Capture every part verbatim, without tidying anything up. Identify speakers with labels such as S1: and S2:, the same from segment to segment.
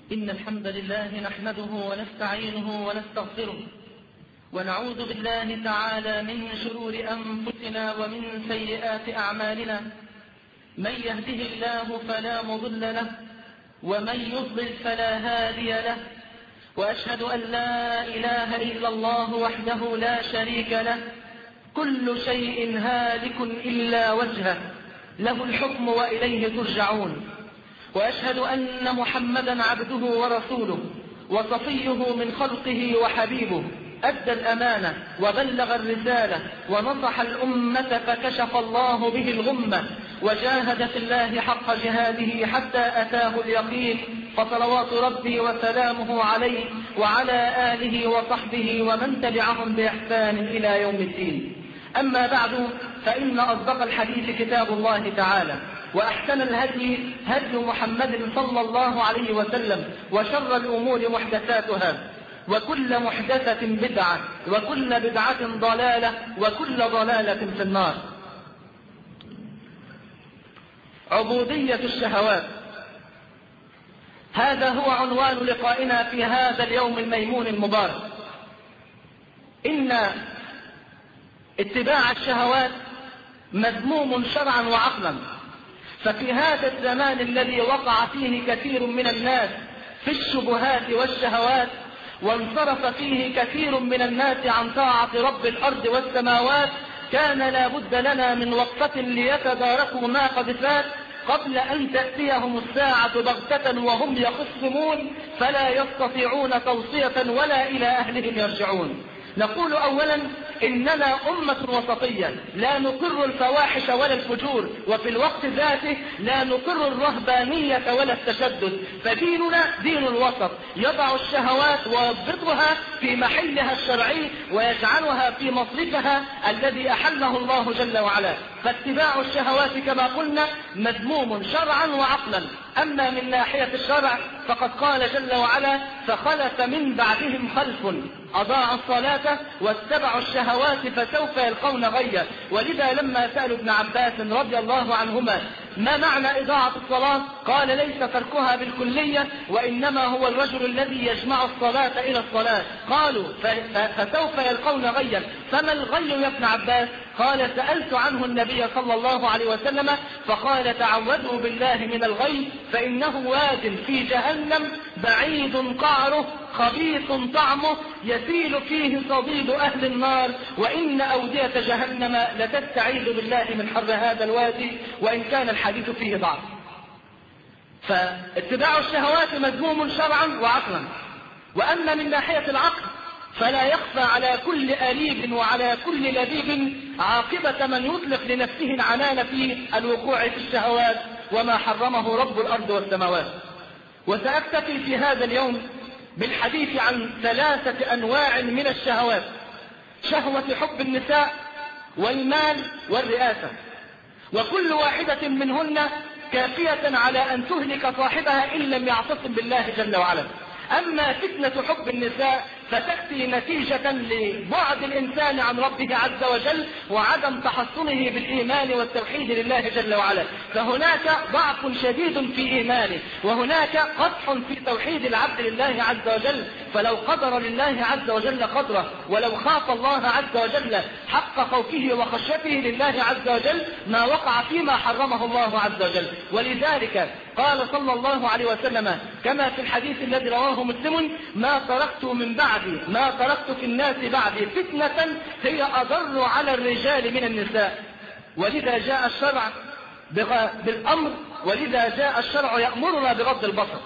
S1: إن الحمد لله نحمده ونستعينه ونستغفره ونعوذ بالله تعالى من شرور أنفسنا ومن سيئات أعمالنا. من يهده الله فلا مضل له ومن يضلل فلا هادي له، وأشهد أن لا إله إلا الله وحده لا شريك له، كل شيء هالك إلا وجهه، له الحكم وإليه ترجعون. وأشهد أن محمدا عبده ورسوله وصفيه من خلقه وحبيبه، أدى الأمانة وبلغ الرسالة ونصح الأمة فكشف الله به الغمة، وجاهد في الله حق جهاده حتى أتاه اليقين، فصلوات ربي وسلامه عليه وعلى آله وصحبه ومن تبعهم بإحسان إلى يوم الدين. أما بعد، فإن أصدق الحديث كتاب الله تعالى، وأحسن الهدي هدي محمد صلى الله عليه وسلم، وشر الأمور محدثاتها، وكل محدثة بدعة، وكل بدعة ضلالة، وكل ضلالة في النار. عبودية الشهوات، هذا هو عنوان لقائنا في هذا اليوم الميمون المبارك. إن اتباع الشهوات مذموم شرعا وعقلا، ففي هذا الزمان الذي وقع فيه كثير من الناس في الشبهات والشهوات، وانصرف فيه كثير من الناس عن طاعة رب الأرض والسماوات، كان لا بد لنا من وقفة ليتداركوا ما قد فات قبل أن تأتيهم الساعة بغتة وهم يخصمون، فلا يستطيعون توصية ولا إلى أهلهم يرجعون. نقول أولا إننا أمة وسطية، لا نقر الفواحش ولا الفجور، وفي الوقت ذاته لا نقر الرهبانية ولا التشدد، فديننا دين الوسط، يضع الشهوات ويضبطها في محلها الشرعي ويجعلها في مصرفها الذي أحله الله جل وعلا. فاتباع الشهوات كما قلنا مذموم شرعا وعقلا. أما من ناحية الشرع فقد قال جل وعلا: فخلف من بعدهم خلف أضاعوا الصلاة واتبعوا الشهوات فسوف يلقون غيا. ولذا لما سألوا ابن عباس رضي الله عنهما ما معنى إضاعة الصلاة، قال: ليس تركها بالكلية، وإنما هو الرجل الذي يجمع الصلاة إلى الصلاة. قالوا: فسوف يلقون غيا، فما الغي يا ابن عباس؟ قال: سألت عنه النبي صلى الله عليه وسلم فقال: تعوذوا بالله من الغي، فإنه واد في جهنم بعيد قعره خبيث طعمه يسيل فيه صديد أهل النار، وإن أودية جهنم لتستعيذ بالله من حر هذا الوادي، وإن كان الحديث فيه ضعف. فاتباع الشهوات مذموم شرعا وعقلا. وأما من ناحية العقل فلا يخفى على كل أليب وعلى كل لبيب عاقبة من يطلق لنفسه العنان في الوقوع في الشهوات وما حرمه رب الأرض والسماوات. وسأكتفي في هذا اليوم بالحديث عن ثلاثة أنواع من الشهوات: شهوة حب النساء والمال والرئاسة، وكل واحدة منهن كافية على أن تهلك صاحبها إن لم يعتصم بالله جل وعلا. أما فتنة حب النساء فتأتي نتيجة لبعد الإنسان عن ربه عز وجل وعدم تحصنه بالإيمان والتوحيد لله جل وعلا، فهناك ضعف شديد في إيمانه، وهناك قدح في توحيد العبد لله عز وجل. فلو قدر لله عز وجل قدره، ولو خاف الله عز وجل حق خوفه وخشيته لله عز وجل، ما وقع فيما حرمه الله عز وجل. ولذلك قال صلى الله عليه وسلم كما في الحديث الذي رواه مسلم: ما تركت من بعدي ما تركت في الناس بعدي فتنة هي أضر على الرجال من النساء. ولذا جاء الشرع بالأمر، ولذا جاء الشرع يأمرنا بغض البصر،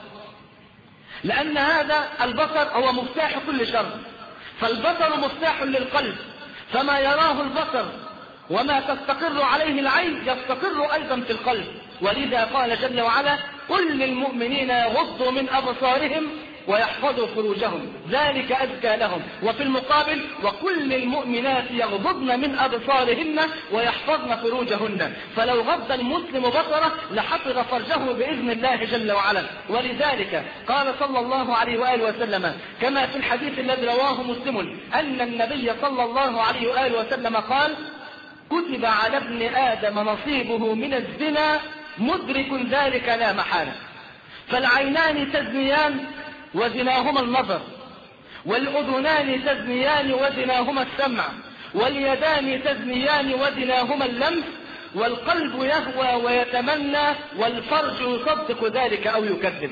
S1: لأن هذا البصر هو مفتاح كل شر. فالبصر مفتاح للقلب، فما يراه البصر وما تستقر عليه العين يستقر أيضا في القلب. ولذا قال جل وعلا: قل للمؤمنين يغضوا من أبصارهم ويحفظوا فروجهم ذلك أزكى لهم. وفي المقابل: وكل المؤمنات يغضضن من أبصارهن ويحفظن فروجهن. فلو غض المسلم بصره لحفظ فرجه بإذن الله جل وعلا. ولذلك قال صلى الله عليه وآله وسلم كما في الحديث الذي رواه مسلم أن النبي صلى الله عليه وآله وسلم قال: كتب على ابن آدم نصيبه من الزنا مدرك ذلك لا محالة. فالعينان تزنيان وزناهما النظر، والأذنان تزنيان وزناهما السمع، واليدان تزنيان وزناهما اللمس، والقلب يهوى ويتمنى، والفرج يصدق ذلك أو يكذب.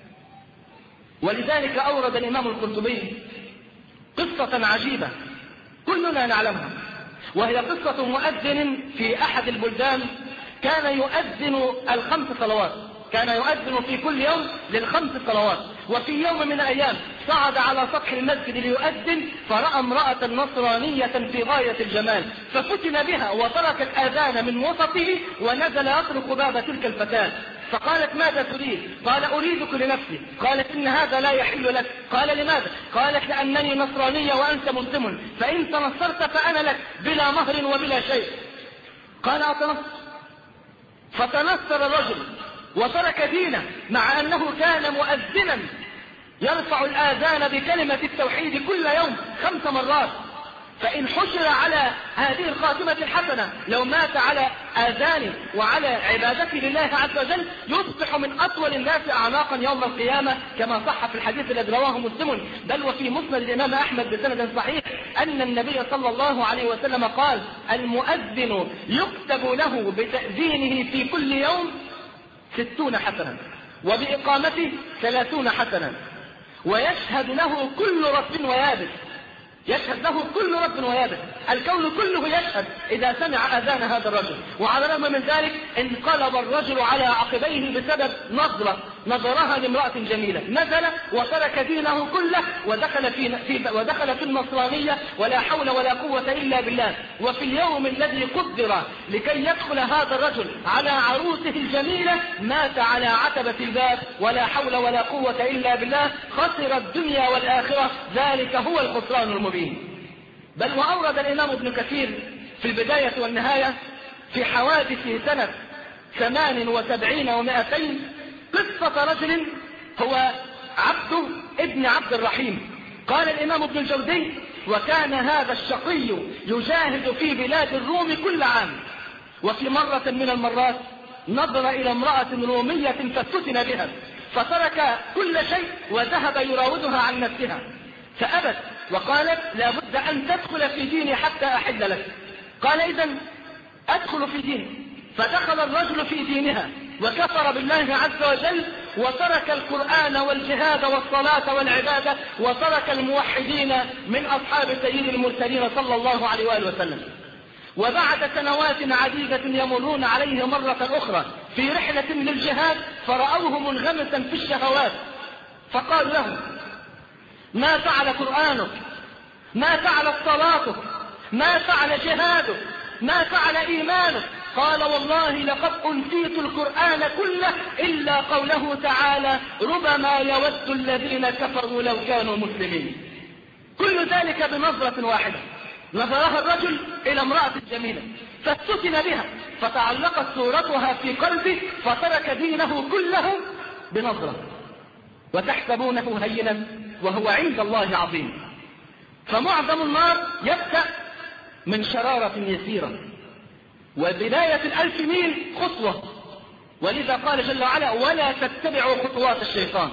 S1: ولذلك أورد الإمام القرطبي قصة عجيبة كلنا نعلمها، وهي قصة مؤذن في أحد البلدان كان يؤذن الخمس صلوات، كان يؤذن في كل يوم للخمس صلوات. وفي يوم من الأيام صعد على سطح المسجد ليؤذن، فرأى امرأة نصرانية في غاية الجمال، ففتن بها وترك الآذان من وسطه ونزل يطرق باب تلك الفتاة. فقالت: ماذا تريد؟ قال: أريدك لنفسي. قالت: إن هذا لا يحل لك. قال: لماذا؟ قالت: لأنني نصرانية وأنت مسلم، فإن تنصرت فأنا لك بلا مهر وبلا شيء. قال: أتنصر. فتنصر الرجل وترك دينه، مع أنه كان مؤذنا يرفع الآذان بكلمة التوحيد كل يوم خمس مرات. فإن حشر على هذه الخاتمة الحسنة لو مات على آذانه وعلى عبادته لله عز وجل يصبح من أطول الناس أعناقا يوم القيامة، كما صح في الحديث الذي رواه مسلم بل وفي مسند الإمام أحمد بسند صحيح أن النبي صلى الله عليه وسلم قال: المؤذن يكتب له بتأذينه في كل يوم ستون حسنة، وبإقامته ثلاثون حسنة، ويشهد له كل رب ويابس، يشهد له كل رب ويابس، الكون كله يشهد إذا سمع أذان هذا الرجل. وعلى الرغم من ذلك انقلب الرجل على عقبيه بسبب نظرة نظرها لامرأة جميلة، نزل وترك دينه كله ودخل في, في ودخل في النصرانية، ولا حول ولا قوة إلا بالله. وفي اليوم الذي قدر لكي يدخل هذا الرجل على عروسه الجميلة مات على عتبة الباب، ولا حول ولا قوة إلا بالله، خسر الدنيا والآخرة، ذلك هو الخسران المبين. بل وأورد الإمام ابن كثير في البداية والنهاية في حوادث سنة ثمان وسبعين ومائتين قصة رجل هو عبده ابن عبد الرحيم. قال الإمام ابن الجوزي: وكان هذا الشقي يجاهد في بلاد الروم كل عام، وفي مرة من المرات نظر إلى امرأة رومية ففتن بها، فترك كل شيء وذهب يراودها عن نفسها، فأبت وقالت: لا بد أن تدخل في ديني حتى أحل لك. قال: إذن أدخل في ديني. فدخل الرجل في دينها وكفر بالله عز وجل، وترك القرآن والجهاد والصلاة والعبادة، وترك الموحدين من أصحاب سيد المرسلين صلى الله عليه وآله وسلم. وبعد سنوات عديدة يمرون عليه مرة أخرى في رحلة للجهاد، فرأوه منغمسا في الشهوات، فقالوا له: ما فعل قرآنك؟ ما فعل صلاتك؟ ما فعل جهادك؟ ما فعل إيمانك؟ قال: والله لقد أنسيت القرآن كله إلا قوله تعالى: ربما يود الذين كفروا لو كانوا مسلمين. كل ذلك بنظرة واحدة نظرها الرجل إلى امرأة جميلة فافتتن بها، فتعلقت صورتها في قلبه، فترك دينه كله بنظرة. وتحسبونه هينا وهو عند الله عظيم. فمعظم النار يبدأ من شرارة يسيرة، وبداية الألف ميل خطوة، ولذا قال جل وعلا: ولا تتبعوا خطوات الشيطان.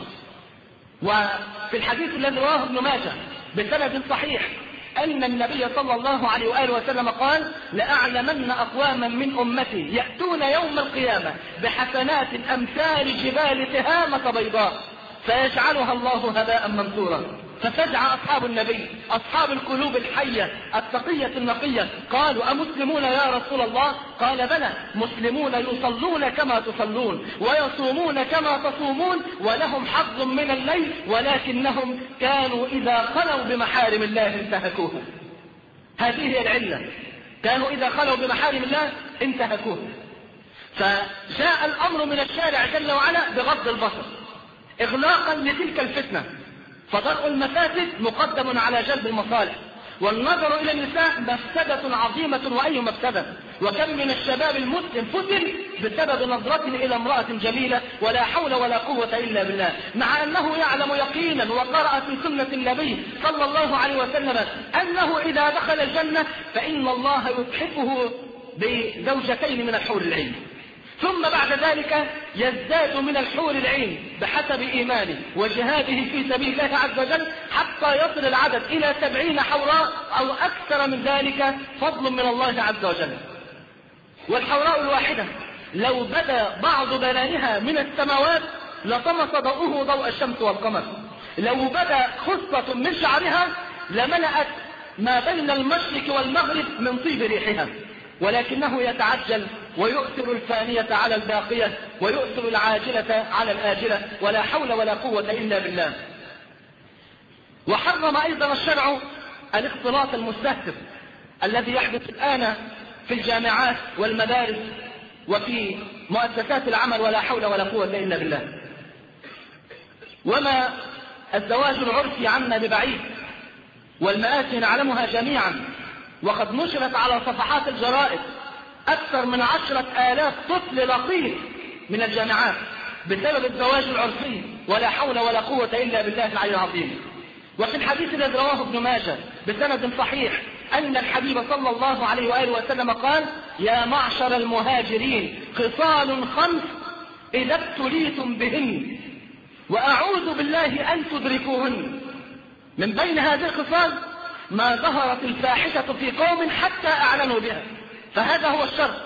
S1: وفي الحديث الذي رواه ابن ماجه بسند صحيح أن النبي صلى الله عليه وآله وسلم قال: لأعلمن أقواما من أمتي يأتون يوم القيامة بحسنات أمثال جبال تهامة بيضاء فيجعلها الله هباء منثورا. ففزع أصحاب النبي أصحاب القلوب الحية التقية النقية، قالوا: أمسلمون يا رسول الله؟ قال: بلى، مسلمون يصلون كما تصلون ويصومون كما تصومون ولهم حظ من الليل، ولكنهم كانوا إذا خلوا بمحارم الله انتهكوها. هذه هي العلة، كانوا إذا خلوا بمحارم الله انتهكوها. فجاء الأمر من الشارع جل وعلا بغض البصر إغلاقا لتلك الفتنة، فدرء المفاسد مقدم على جلب المصالح، والنظر إلى النساء مفسدة عظيمة، وأي مفسدة. وكم من الشباب المسلم فتن بسبب نظرته إلى امرأة جميلة، ولا حول ولا قوة إلا بالله، مع أنه يعلم يقينا وقرأ في سنة النبي صلى الله عليه وسلم أنه إذا دخل الجنة فإن الله يتحفه بزوجتين من الحور العين. ثم بعد ذلك يزداد من الحور العين بحسب إيمانه وجهاده في سبيل الله عز وجل حتى يصل العدد إلى سبعين حوراء أو أكثر من ذلك، فضل من الله عز وجل. والحوراء الواحدة لو بدا بعض بنانها من السماوات لطمس ضوءه ضوء الشمس والقمر، لو بدا خصة من شعرها لملأت ما بين المشرق والمغرب من طيب ريحها، ولكنه يتعجل ويؤثر الفانية على الباقية ويؤثر العاجلة على الآجلة، ولا حول ولا قوة إلا بالله. وحرم أيضا الشرع الاختلاط المستهتر الذي يحدث الآن في الجامعات والمدارس وفي مؤسسات العمل، ولا حول ولا قوة إلا بالله. وما الزواج العرفي عنا ببعيد، والمآسي نعلمها جميعا، وقد نشرت على صفحات الجرائد أكثر من عشرة آلاف طفل لقيط من الجامعات بسبب الزواج العرفي، ولا حول ولا قوة إلا بالله العلي العظيم. وفي الحديث الذي رواه ابن ماجه بسند صحيح أن الحبيب صلى الله عليه وآله وسلم قال: يا معشر المهاجرين خصال خمس إذا ابتليتم بهن وأعوذ بالله أن تدركوهن. من بين هذه الخصال ما ظهرت الفاحشة في قوم حتى أعلنوا بها، فهذا هو الشرط.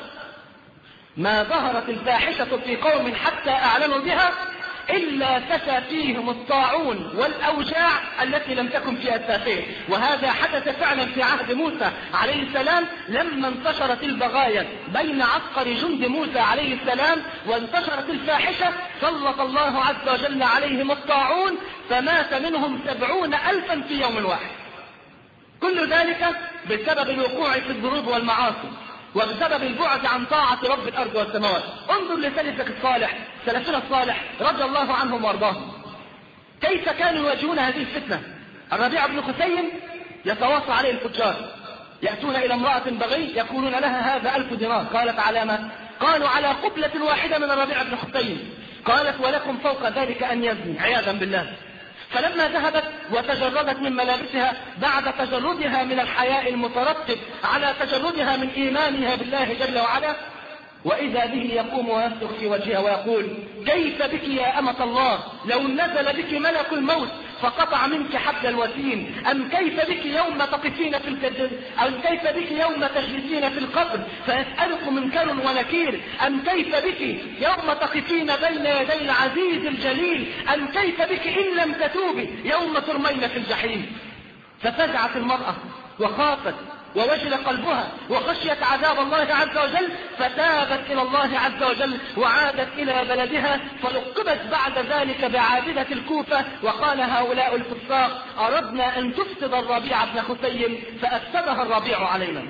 S1: ما ظهرت الفاحشة في قوم حتى أعلنوا بها إلا فشى فيهم الطاعون والأوجاع التي لم تكن في التافهة. وهذا حدث فعلا في عهد موسى عليه السلام لما انتشرت البغايا بين عسكر جند موسى عليه السلام وانتشرت الفاحشة، سلط الله عز وجل عليهم الطاعون فمات منهم سبعون ألفا في يوم واحد. كل ذلك بسبب الوقوع في الذنوب والمعاصي وبسبب البعد عن طاعة رب الأرض والسماوات. انظر لسلفك الصالح، سلفنا الصالح رضي الله عنهم وارضاهم، كيف كانوا يواجهون هذه الفتنة. الربيع بن خثيم يتواصى عليه الفجار، يأتون إلى امرأة بغي يقولون لها هذا ألف دينار. قالت على ما؟ قالوا على قبلة واحدة من الربيع بن خثيم. قالت ولكم فوق ذلك أن يزني عياذا بالله. فلما ذهبت وتجردت من ملابسها بعد تجردها من الحياء المترتب على تجردها من إيمانها بالله جل وعلا، وإذا به يقوم ويصرخ في وجهها ويقول: كيف بك يا أمة الله لو نزل بك ملك الموت فقطع منك حبل الوتين، أم كيف بك يوم تقفين في الكجل، أم كيف بك يوم تجلسين في القبر فيسألك منكر ونكير، أم كيف بك يوم تقفين بين يدي العزيز الجليل، أم كيف بك إن لم تتوبي يوم ترمين في الجحيم. ففزعت المرأة وخافت ووجل قلبها وخشيت عذاب الله عز وجل، فتابت إلى الله عز وجل وعادت إلى بلدها، فلقبت بعد ذلك بعابدة الكوفة. وقال هؤلاء الفساق: أردنا أن تفسد الربيع بن خثيم فأفسدها الربيع علينا.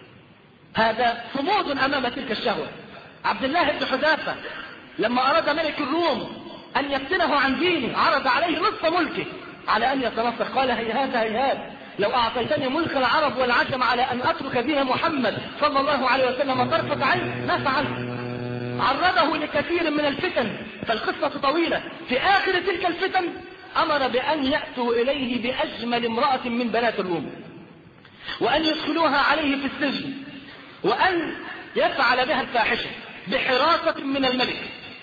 S1: هذا صمود أمام تلك الشهوة. عبد الله بن حذافة لما أراد ملك الروم أن يفتنه عن دينه عرض عليه نصف ملكه على أن يتنصر، قال: هيهات هيهات لو أعطيتني ملك العرب والعجم على أن أترك دين محمد صلى الله عليه وسلم طرفة عين ما فعلت. عرضه لكثير من الفتن، فالقصة طويلة. في آخر تلك الفتن أمر بأن يأتوا إليه بأجمل امرأة من بنات الروم وأن يدخلوها عليه في السجن وأن يفعل بها الفاحشة بحراسة من الملك.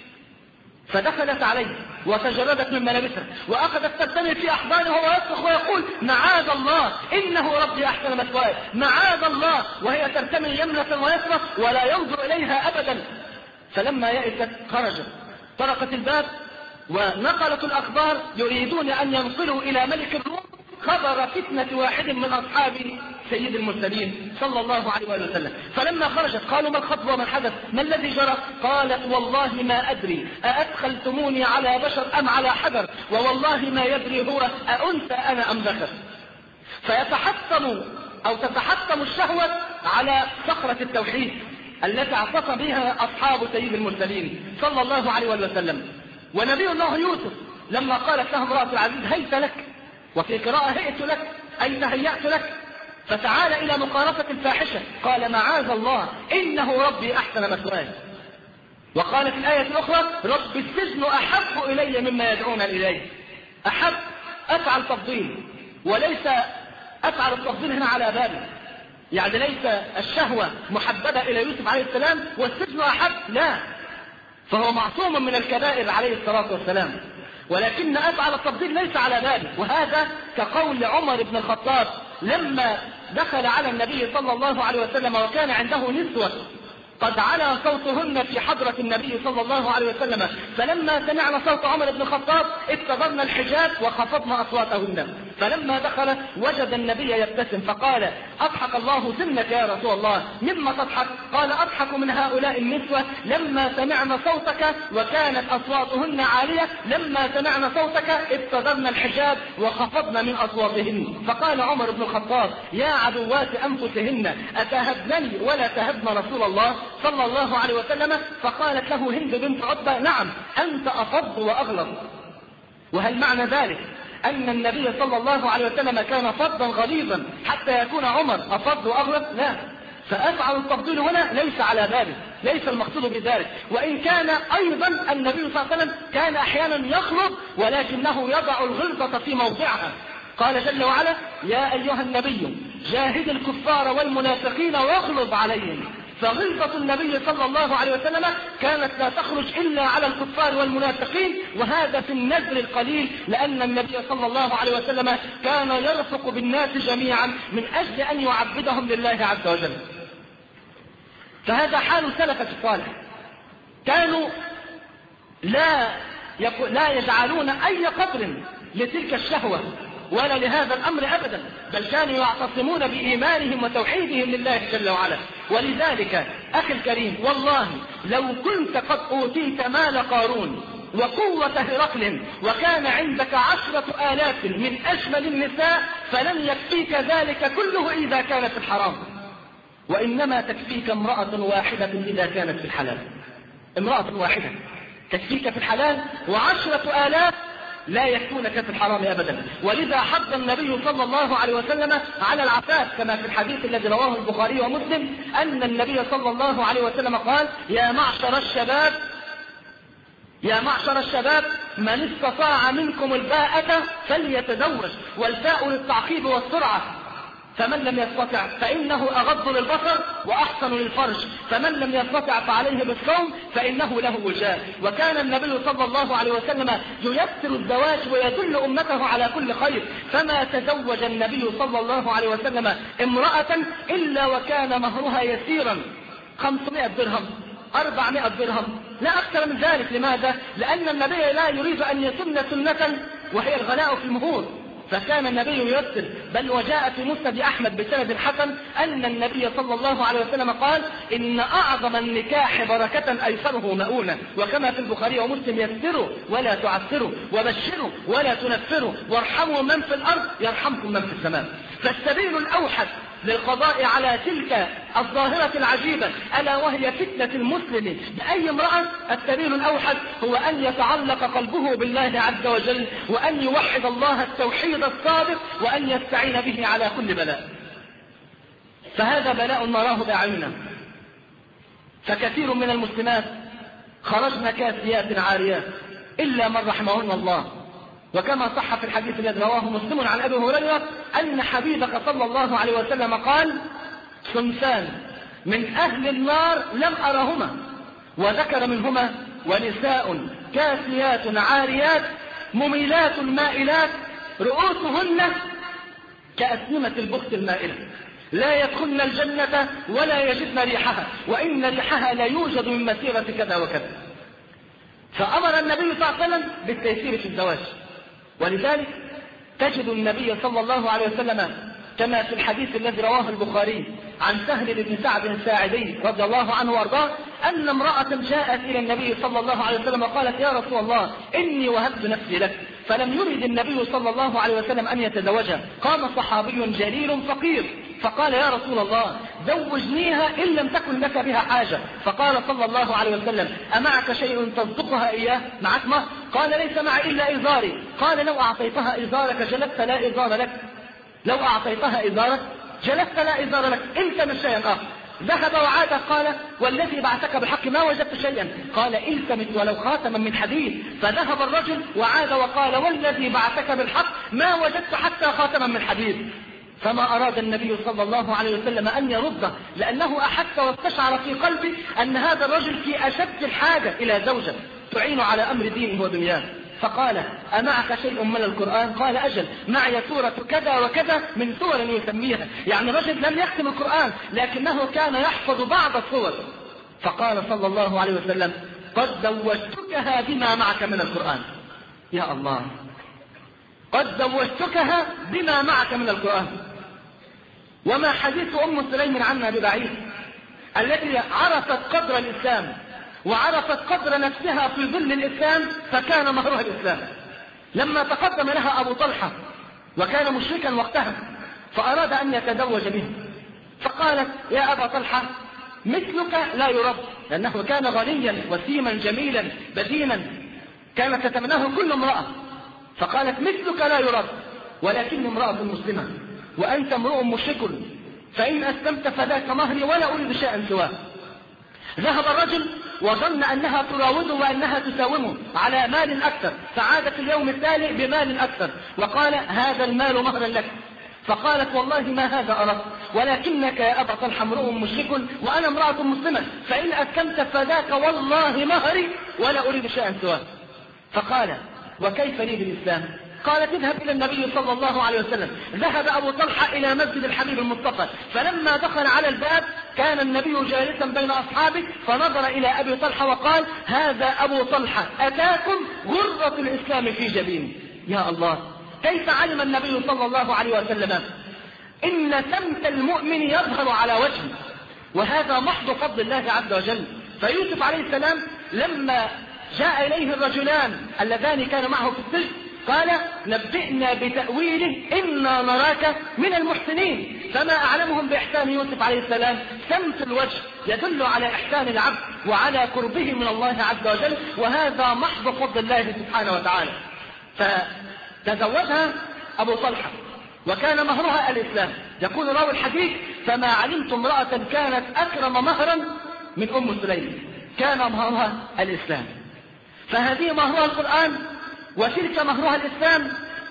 S1: فدخلت عليه وتجردت من ملابسها وأخذت ترتمي في أحضانه ويصرخ ويقول: معاذ الله إنه ربي أحسن مثواي، معاذ الله، وهي ترتمي يمنة ويسرى ولا ينظر إليها أبدا. فلما يئست خرجت، طرقت الباب ونقلت الأخبار يريدون أن ينقلوا إلى ملك الروم خبر فتنة واحد من أصحاب سيد المرسلين صلى الله عليه وسلم. فلما خرجت قالوا: ما الخطب وما الحدث؟ ما الذي جرى؟ قالت: والله ما أدري أأدخلتموني على بشر أم على حجر، ووالله ما يدري هو أأنثى أنا أم ذكر. فيتحطم أو تتحطم الشهوة على صخرة التوحيد التي اعتصم بها أصحاب سيد المرسلين صلى الله عليه وسلم. ونبي الله يوسف لما قالت له امرأة العزيز: هيت لك، وفي قراءة هيت لك أي تهيأت لك، فتعال إلى مقارفة الفاحشة، قال: معاذ الله إنه ربي أحسن مثواي. وقالت الآية الأخرى: رب السجن أحب إلي مما يدعون إليه. أحب أفعل تفضيل، وليس أفعل التفضيل هنا على بابي، يعني ليس الشهوة محببة إلى يوسف عليه السلام والسجن أحب، لا، فهو معصوم من الكبائر عليه الصلاة والسلام، ولكن أفعل التفضيل ليس على ذلك. وهذا كقول عمر بن الخطاب لما دخل على النبي صلى الله عليه وسلم وكان عنده نسوة قد علا صوتهن في حضرة النبي صلى الله عليه وسلم، فلما سمعنا صوت عمر بن الخطاب ابتدرنا الحجاب وخفضنا أصواتهن، فلما دخل وجد النبي يبتسم فقال: أضحك الله سنك يا رسول الله، مما تضحك؟ قال: أضحك من هؤلاء النسوة لما سمعنا صوتك وكانت أصواتهن عالية، لما سمعنا صوتك ابتدرنا الحجاب وخفضنا من أصواتهن. فقال عمر بن الخطاب: يا عدوات أنفسهن أتهبنني ولا تهبن رسول الله صلى الله عليه وسلم؟ فقالت له هند بنت عتبة: نعم، أنت أفض وأغلظ. وهل معنى ذلك أن النبي صلى الله عليه وسلم كان فظا غليظا حتى يكون عمر أفض وأغلظ؟ لا، فأفعل التفضيل هنا ليس على ذلك، ليس المقصود بذلك. وإن كان أيضا النبي صلى الله عليه وسلم كان أحيانا يخلط ولكنه يضع الغلظة في موضعها. قال جل وعلا: يا أيها النبي جاهد الكفار والمنافقين واغلظ عليهم. فغلظة النبي صلى الله عليه وسلم كانت لا تخرج إلا على الكفار والمنافقين، وهذا في النزل القليل، لأن النبي صلى الله عليه وسلم كان يرفق بالناس جميعا من أجل أن يعبدهم لله عز وجل. فهذا حال سلفة الصالح، كانوا لا لا يجعلون أي قدر لتلك الشهوة ولا لهذا الأمر أبدا، بل كانوا يعتصمون بإيمانهم وتوحيدهم لله جل وعلا. ولذلك أخي الكريم، والله لو كنت قد أوتيت مال قارون وقوة هرقل وكان عندك عشرة آلاف من أجمل النساء فلن يكفيك ذلك كله إذا كانت في الحرام، وإنما تكفيك امرأة واحدة إذا كانت في الحلال. امرأة واحدة تكفيك في الحلال، وعشرة آلاف لا يكفونك في الحرام أبدا. ولذا حض النبي صلى الله عليه وسلم على العفاف، كما في الحديث الذي رواه البخاري ومسلم أن النبي صلى الله عليه وسلم قال: يا معشر الشباب يا معشر الشباب من استطاع منكم الباءة فليتزوج، والباء للتعقيب والسرعة، فمن لم يستطع فإنه أغض للبصر وأحسن للفرج، فمن لم يستطع فعليه بالصوم فإنه له وجاء. وكان النبي صلى الله عليه وسلم ييسر الزواج ويدل أمته على كل خير، فما تزوج النبي صلى الله عليه وسلم امرأة إلا وكان مهرها يسيرا، خمسمائة درهم، أربعمائة درهم، لا أكثر من ذلك. لماذا؟ لأن النبي لا يريد أن يسن سنة وهي الغلاء في المهور، فكان النبي ييسر. بل وجاء في مسند أحمد بسند حسن أن النبي صلى الله عليه وسلم قال: إن أعظم النكاح بركة أيسره مؤونة. وكما في البخاري ومسلم: يسروا ولا تعسروا، وبشروا ولا تنفروا، وارحموا من في الأرض يرحمكم من في السماء. فالسبيل الأوحد للقضاء على تلك الظاهرة العجيبة ألا وهي فتنة المسلم بأي امرأة، السبيل الأوحد هو أن يتعلق قلبه بالله عز وجل، وأن يوحد الله التوحيد الصادق، وأن يستعين به على كل بلاء. فهذا بلاء نراه بأعيننا. فكثير من المسلمات خرجن كاسيات عاريات إلا من رحمهن الله. وكما صح في الحديث الذي رواه مسلم عن أبي هريرة أن حبيبك صلى الله عليه وسلم قال: صنفان من أهل النار لم أرهما، وذكر منهما: ونساء كاسيات عاريات مميلات مائلات رؤوسهن كأسنمة البخت المائلة، لا يدخلن الجنة ولا يجدن ريحها، وإن ريحها لا يوجد من مسيرة كذا وكذا. فأمر النبي صلى الله عليه وسلم بالتيسير في الزواج. ولذلك تجد النبي صلى الله عليه وسلم كما في الحديث الذي رواه البخاري عن سهل بن سعد الساعدي رضي الله عنه وارضاه أن امرأة جاءت إلى النبي صلى الله عليه وسلم وقالت: يا رسول الله إني وهبت نفسي لك. فلم يرد النبي صلى الله عليه وسلم أن يتزوجها. قام صحابي جليل فقير فقال: يا رسول الله زوجنيها إن لم تكن لك بها حاجة. فقال صلى الله عليه وسلم: أمعك شيء تصدقها إياه؟ معك مهر؟ قال: ليس معي إلا إزاري. قال: لو أعطيتها إزارك جلست لا إزار لك، لو أعطيتها إزارك جلست لا إزار لك، التمس شيئا آخر. ذهب وعاد قال: والذي بعثك بالحق ما وجدت شيئا. قال: التمس ولو خاتما من حديد. فذهب الرجل وعاد وقال: والذي بعثك بالحق ما وجدت حتى خاتما من حديد. فما أراد النبي صلى الله عليه وسلم أن يرده، لأنه أحس واستشعر في قلبه أن هذا الرجل في أشد الحاجة إلى زوجة تعين على أمر دينه ودنياه. فقال: أمعك شيء من القرآن؟ قال: أجل، معي سورة كذا وكذا من سور يسميها. يعني رجل لم يختم القرآن لكنه كان يحفظ بعض السور. فقال صلى الله عليه وسلم: قد زوجتكها بما معك من القرآن. يا الله، قد زوجتكها بما معك من القرآن. وما حديث أم سليم عنها ببعيد، التي عرفت قدر الإسلام وعرفت قدر نفسها في ظل الإسلام، فكان مهرها الإسلام. لما تقدم لها أبو طلحة وكان مشركا وقتها فأراد أن يتزوج به، فقالت: يا أبا طلحة، مثلك لا يرد، لأنه كان غنيا وسيما جميلا بدينا، كانت تتمناه كل امرأة. فقالت: مثلك لا يرد، ولكن امرأة مسلمة وأنت امرؤ مشرك، فإن أسلمت فذاك مهري ولا أريد شيئا سواه. ذهب الرجل وظن أنها تراوده وأنها تساومه على مال أكثر، فعاد في اليوم التالي بمال أكثر وقال: هذا المال مهرا لك. فقالت: والله ما هذا أردت، ولكنك يا أبا طلحة امرؤ مشرك وأنا امرأة مسلمة، فإن أسلمت فذاك والله مهري ولا أريد شيئا سواه. فقال: وكيف لي بالإسلام؟ قالت: اذهب إلى النبي صلى الله عليه وسلم. ذهب أبو طلحة إلى مسجد الحبيب المصطفى، فلما دخل على الباب كان النبي جالسا بين أصحابه، فنظر إلى أبي طلحة وقال: هذا أبو طلحة أتاكم غرة الإسلام في جبينه. يا الله، كيف علم النبي صلى الله عليه وسلم إن سمت المؤمن يظهر على وجهه، وهذا محض فضل الله عز وجل. فيوسف عليه السلام لما جاء إليه الرجلان اللذان كانوا معه في السجن قال: نبئنا بتأويله إنا نراك من المحسنين. فما أعلمهم بإحسان يوسف عليه السلام سمت الوجه يدل على إحسان العبد وعلى قربه من الله عز وجل، وهذا محض فضل الله سبحانه وتعالى. فتزوجها أبو طلحة وكان مهرها الإسلام. يقول راوي الحديث: فما علمت امرأة كانت أكرم مهرا من أم سليم، كان مهرها الإسلام. فهذه مهرها القرآن وتلك مهرها الإسلام.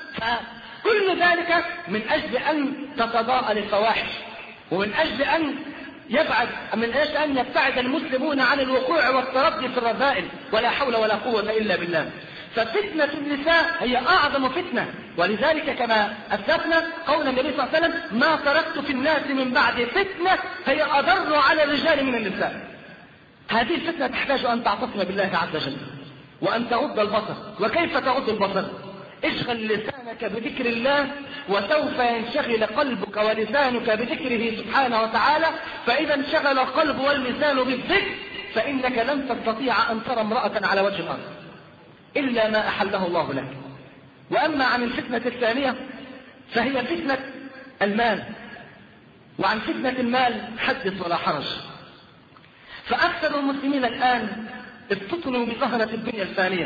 S1: فكل ذلك من أجل أن تتضاءل الفواحش، ومن أجل أن يبعد من أجل أن يبتعد المسلمون عن الوقوع والتردي في الرذائل، ولا حول ولا قوة إلا بالله. ففتنة النساء هي أعظم فتنة، ولذلك كما أسلفنا قول النبي صلى الله عليه وسلم: ما تركت في الناس من بعد فتنة هي أضر على الرجال من النساء. هذه الفتنة تحتاج أن تعتصم بالله عز وجل وأن تغض البصر. وكيف تغض البصر؟ اشغل لسانك بذكر الله، وسوف ينشغل قلبك ولسانك بذكره سبحانه وتعالى. فإذا انشغل القلب واللسان بالذكر فإنك لن تستطيع أن ترى امرأة على وجه الأرض إلا ما أحله الله لك. وأما عن الفتنة الثانية فهي فتنة المال. وعن فتنة المال حدث ولا حرج. فأكثر المسلمين الآن افتتنوا بظهرة الدنيا الفانية،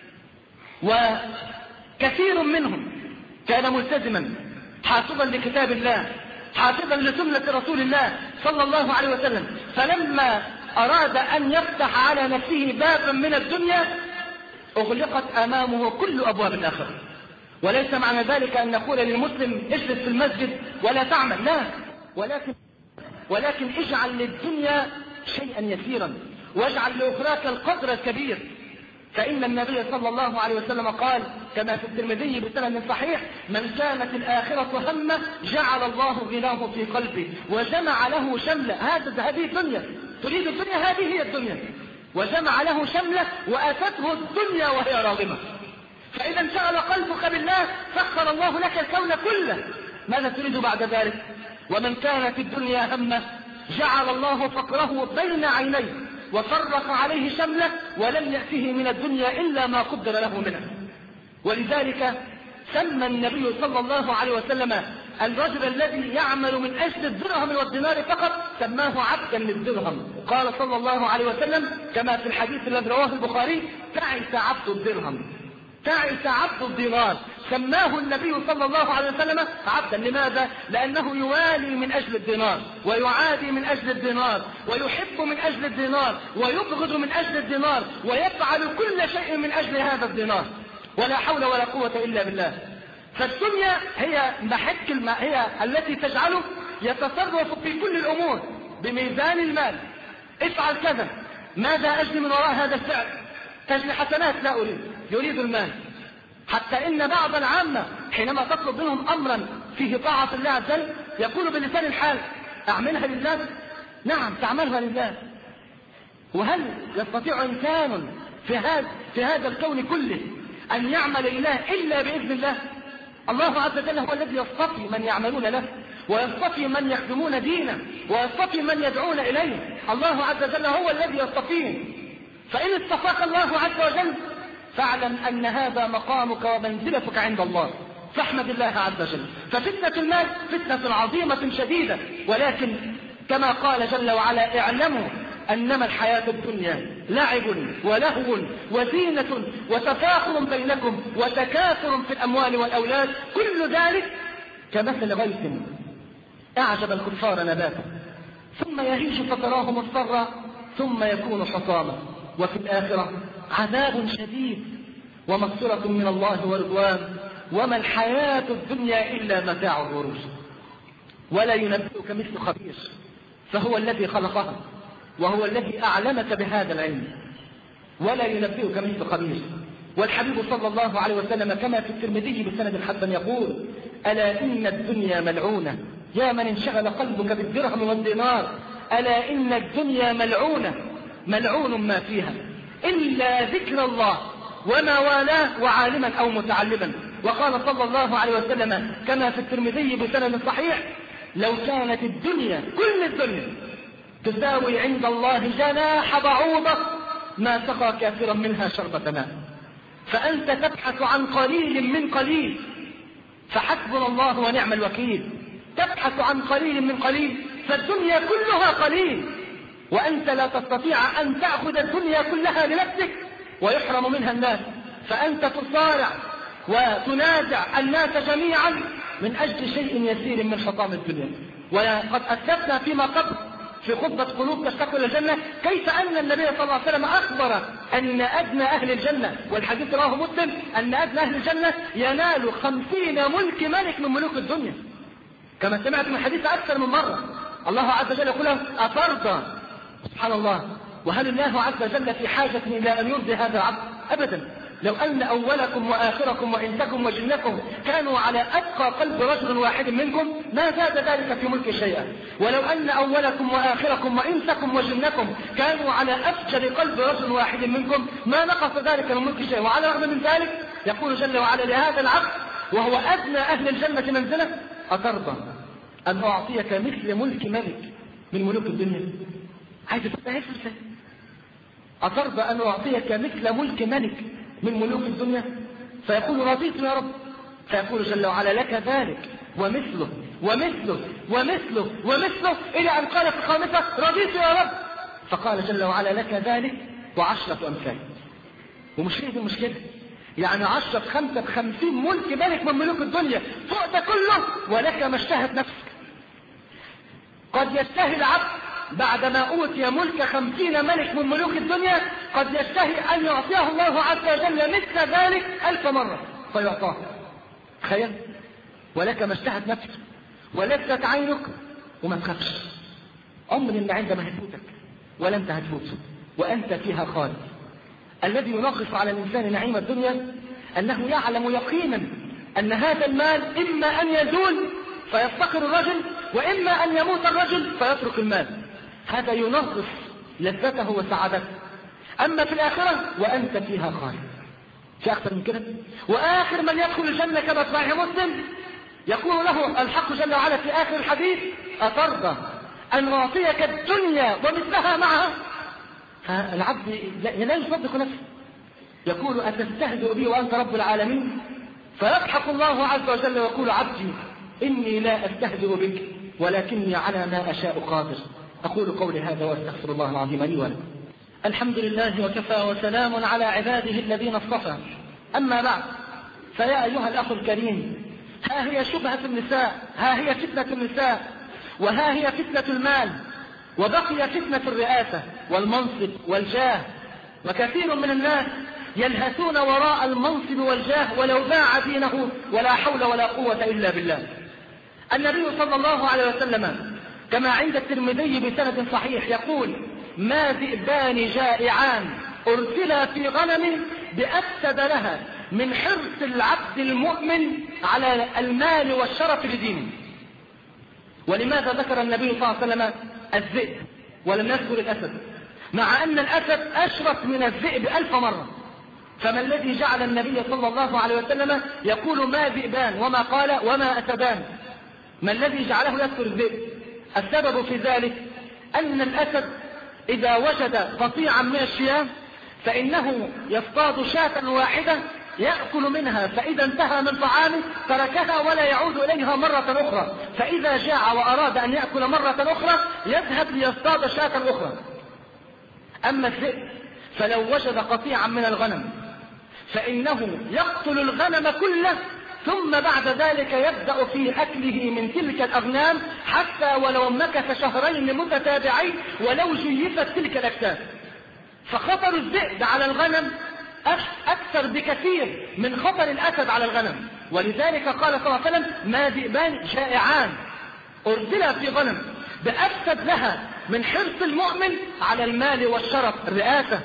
S1: وكثير منهم كان ملتزما حافظا لكتاب الله حافظا لسنة رسول الله صلى الله عليه وسلم، فلما أراد أن يفتح على نفسه بابا من الدنيا أغلقت أمامه كل أبواب الآخرة. وليس معنى ذلك أن نقول للمسلم اجلس في المسجد ولا تعمل، لا، ولكن ولكن اجعل للدنيا شيئا يسيرا، واجعل لأخراك القدر الكبير. فإن النبي صلى الله عليه وسلم قال كما في الترمذي بسند صحيح: من كانت الآخرة همه جعل الله غناه في قلبه وجمع له شمله. هذا هذه الدنيا، تريد الدنيا، هذه هي الدنيا. وجمع له شمله وأتته الدنيا وهي راغمة. فإذا انشغل قلبك بالله سخر الله لك الكون كله. ماذا تريد بعد ذلك؟ ومن كانت الدنيا همه جعل الله فقره بين عينيه وفرق عليه شمله ولم يأته من الدنيا إلا ما قدر له منه. ولذلك سمى النبي صلى الله عليه وسلم الرجل الذي يعمل من أجل الدرهم والدينار فقط سماه عبدا للدرهم. قال صلى الله عليه وسلم كما في الحديث الذي رواه البخاري: تعس عبد الدرهم، تعس عبد الدينار. سماه النبي صلى الله عليه وسلم عبدا. لماذا؟ لأنه يوالي من أجل الدينار، ويعادي من أجل الدينار، ويحب من أجل الدينار، ويبغض من أجل الدينار، ويفعل كل شيء من أجل هذا الدينار، ولا حول ولا قوة إلا بالله. فالدنيا هي محك الم... هي التي تجعله يتصرف في كل الأمور بميزان المال. افعل كذا، ماذا أجري من وراء هذا الفعل؟ تجري حسنات؟ لا أريد، يريد المال. حتى إن بعض العامة حينما تطلب منهم أمرا فيه طاعة الله عز وجل يقول بلسان الحال: أعملها لله؟ نعم تعملها لله. وهل يستطيع إنسان في هذا في هذا الكون كله أن يعمل لله إلا بإذن الله؟ الله عز وجل هو الذي يصطفي من يعملون له، ويصطفي من يخدمون دينه، ويصطفي من يدعون إليه. الله عز وجل هو الذي يصطفيهم. فإن اصطفاك الله عز وجل فاعلم أن هذا مقامك ومنزلتك عند الله، فاحمد الله عز وجل. ففتنة المال فتنة عظيمة شديدة، ولكن كما قال جل وعلا: اعلموا أنما الحياة الدنيا لعب ولهو وزينة وتفاخر بينكم وتكاثر في الأموال والأولاد، كل ذلك كمثل غيث أعجب الكفار نباته ثم يهيج فتراه مصفرا ثم يكون حطاما، وفي الآخرة عذاب شديد ومغفرة من الله ورضوان، وما الحياة الدنيا إلا متاع الغرور. ولا ينبئك مثل خبير، فهو الذي خلقها وهو الذي أعلمك بهذا العلم. ولا ينبئك مثل خبير. والحبيب صلى الله عليه وسلم كما في الترمذي بسند حسن يقول: ألا إن الدنيا ملعونة يا من انشغل قلبك بالدرهم والدينار، ألا إن الدنيا ملعونة ملعون ما فيها إلا ذكر الله وما والاه وعالما أو متعلما. وقال صلى الله عليه وسلم كما في الترمذي بسند صحيح: لو كانت الدنيا كل الدنيا تساوي عند الله جناح بعوضة ما سقى كافرا منها شربة ماء. فأنت تبحث عن قليل من قليل، فحسبنا الله ونعم الوكيل. تبحث عن قليل من قليل، فالدنيا كلها قليل، وأنت لا تستطيع أن تأخذ الدنيا كلها لنفسك ويحرم منها الناس. فأنت تصارع وتنازع الناس جميعا من أجل شيء يسير من حطام الدنيا. وقد أسلفنا فيما قبل في خطبة قلوب تشتاق إلى الجنة كيف أن النبي صلى الله عليه وسلم أخبر أن أدنى أهل الجنة، والحديث رواه مسلم، أن أدنى أهل الجنة ينال خمسين ملك ملك من ملوك الدنيا. كما سمعت من حديث أكثر من مرة. الله عز وجل يقول: أترضى؟ سبحان الله. وهل الله عز وجل في حاجة إلى أن يرضي هذا العبد؟ أبدا. لو أن أولكم وآخركم وإنسكم وجنكم كانوا على أتقى قلب رجل واحد منكم ما زاد ذلك في ملك شيئا. ولو أن أولكم وآخركم وإنسكم وجنكم كانوا على أفجر قلب رجل واحد منكم ما نقص ذلك من ملك شيئا. وعلى الرغم من ذلك يقول جل وعلا لهذا العبد وهو أدنى أهل الجنة منزلة: أترضى أن أعطيك مثل ملك ملك من ملوك الدنيا؟ عايز تفتح فرصة. أترضى أن أعطيك مثل ملك ملك من ملوك الدنيا؟ فيقول: رضيت يا رب. فيقول جل وعلا: لك ذلك ومثله ومثله ومثله ومثله، إلى أن قال في الخامسة: رضيت يا رب. فقال جل وعلا: لك ذلك وعشرة أمثال. ومش هي دي المشكلة، يعني عشرة خمسة خمسين ملك ملك من ملوك الدنيا فوق ده كله، ولك ما اشتهت نفسك. قد يشتهي العبد بعدما أوتي ملك خمسين ملك من ملوك الدنيا قد يشتهي أن يعطيه الله عز وجل مثل ذلك ألف مرة فيعطاه. تخيل. ولك ما اشتهت نفسك ولذت عينك وما تخافش. عمر إن عندما هتفوتك ولن هتفوت وأنت فيها خالد. الذي ينغص على الإنسان نعيم الدنيا أنه يعلم يقينا أن هذا المال إما أن يزول فيفتقر الرجل، وإما أن يموت الرجل فيترك المال. هذا ينغص لذته وسعادته. أما في الآخرة وأنت فيها خالد. في أكثر من كده. وآخر من يدخل الجنة كما في صحيح مسلم يقول له الحق جل وعلا في آخر الحديث: أترضى أن أعطيك الدنيا ومثلها معها؟ فالعبد لا يصدق نفسه، يقول: أتستهزئ بي وأنت رب العالمين؟ فيضحك الله عز وجل ويقول: عبدي إني لا أستهزئ بك ولكني على ما أشاء قادر. أقول قولي هذا وأستغفر الله العظيم لي ولكم. الحمد لله وكفى وسلام على عباده الذين اصطفى. أما بعد، فيا أيها الأخ الكريم، ها هي شبهة النساء، ها هي فتنة النساء، وها هي فتنة المال، وبقي فتنة الرئاسة والمنصب والجاه. وكثير من الناس يلهثون وراء المنصب والجاه ولو باع دينه، ولا حول ولا قوة إلا بالله. النبي صلى الله عليه وسلم كما عند الترمذي بسند صحيح يقول: ما ذئبان جائعان أرسلا في غنم بأفسد لها من حرص العبد المؤمن على المال والشرف لدينه. ولماذا ذكر النبي صلى الله عليه وسلم الذئب ولم يذكر الأسد، مع أن الأسد أشرف من الذئب ألف مرة؟ فما الذي جعل النبي صلى الله عليه وسلم يقول ما ذئبان وما قال وما أسدان؟ ما الذي جعله يذكر الذئب؟ السبب في ذلك أن الأسد إذا وجد قطيعا من الشياه فإنه يصطاد شاة واحدة يأكل منها، فإذا انتهى من طعامه تركها ولا يعود إليها مرة أخرى، فإذا جاع وأراد أن يأكل مرة أخرى يذهب ليصطاد شاة أخرى. أما الذئب فلو وجد قطيعا من الغنم فإنه يقتل الغنم كله، ثم بعد ذلك يبدأ في أكله من تلك الأغنام حتى ولو مكث شهرين متتابعين ولو جيفت تلك الأكتاف. فخطر الذئب على الغنم أكثر بكثير من خطر الأسد على الغنم. ولذلك قال صلى الله عليه وسلم: ما ذئبان جائعان أرسلا في غنم بأفسد لها من حرص المؤمن على المال والشرف الرئاسة.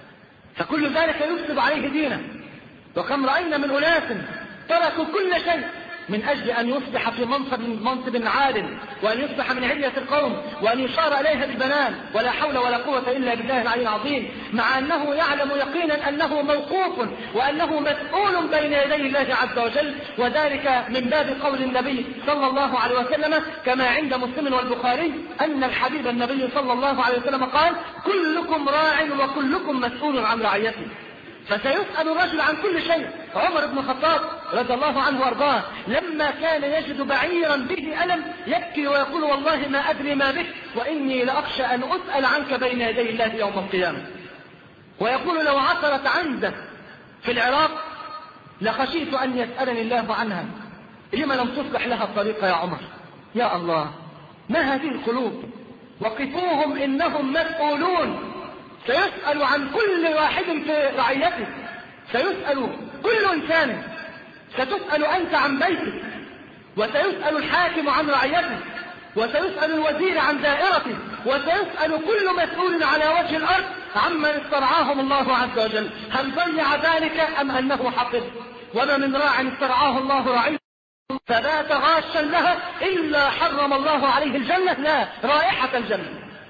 S1: فكل ذلك يفسد عليه دينه. وكم رأينا من أناس تركوا كل شيء من أجل أن يصبح في منصب منصب عال، وأن يصبح من علية القوم، وأن يشار إليها بالبنان، ولا حول ولا قوة إلا بالله العلي العظيم، مع أنه يعلم يقينا أنه موقوف وأنه مسؤول بين يدي الله عز وجل. وذلك من باب قول النبي صلى الله عليه وسلم كما عند مسلم والبخاري أن الحبيب النبي صلى الله عليه وسلم قال: كلكم راع وكلكم مسؤول عن رعيته. فسيسأل الرجل عن كل شيء. عمر بن الخطاب رضي الله عنه وارضاه لما كان يجد بعيرا به ألم يبكي ويقول: والله ما أدري ما بك وإني لأخشى أن أسأل عنك بين يدي الله يوم القيامة. ويقول: لو عثرت عنده في العراق لخشيت أن يسألني الله عنها، لما لم تصلح لها الطريق يا عمر؟ يا الله، ما هذه القلوب! وقفوهم إنهم مسؤولون. سيسأل عن كل واحد في رعيته، سيسأل كل إنسان، ستسأل أنت عن بيتك، وسيسأل الحاكم عن رعيته، وسيسأل الوزير عن دائرته، وسيسأل كل مسؤول على وجه الأرض عمن استرعاهم الله عز وجل. هل ضيع ذلك أم أنه حقد؟ وما من راع استرعاه الله رعيته فبات غاشا لها إلا حرم الله عليه الجنة، لا رائحة الجنة.